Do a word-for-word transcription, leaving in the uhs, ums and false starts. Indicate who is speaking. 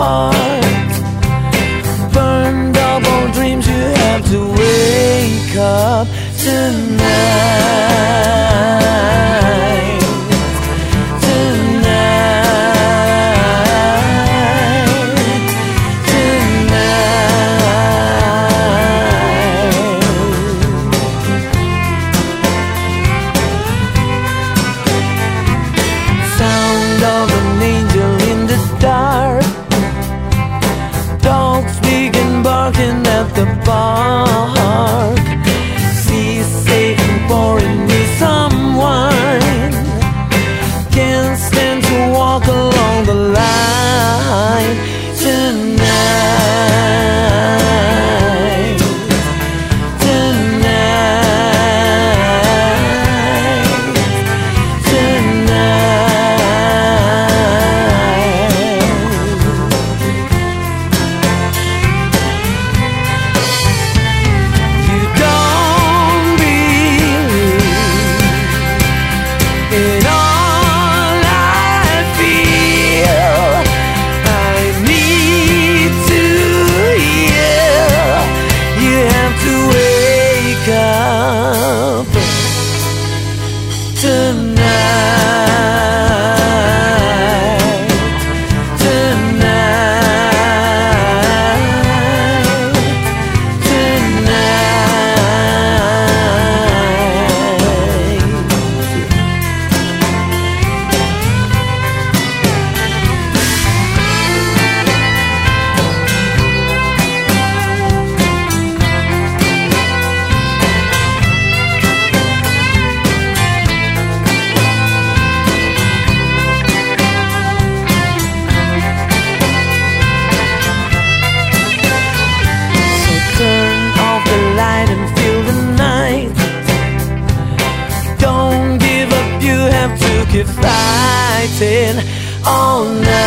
Speaker 1: heart. Burned up all dreams, you have to wake up tonight. Tonight. Tonight. Sound of an angel in the dark. Dogs begin barking at the park. Sea safe and pouring me some wine. Can't stand to walk along the line tonight. Tonight. Tonight. You don't believe in all I feel. I need to hear. You have to wake up tonight. Tonight. So turn off the light and feel the night. Don't give up, you have to keep fighting all night.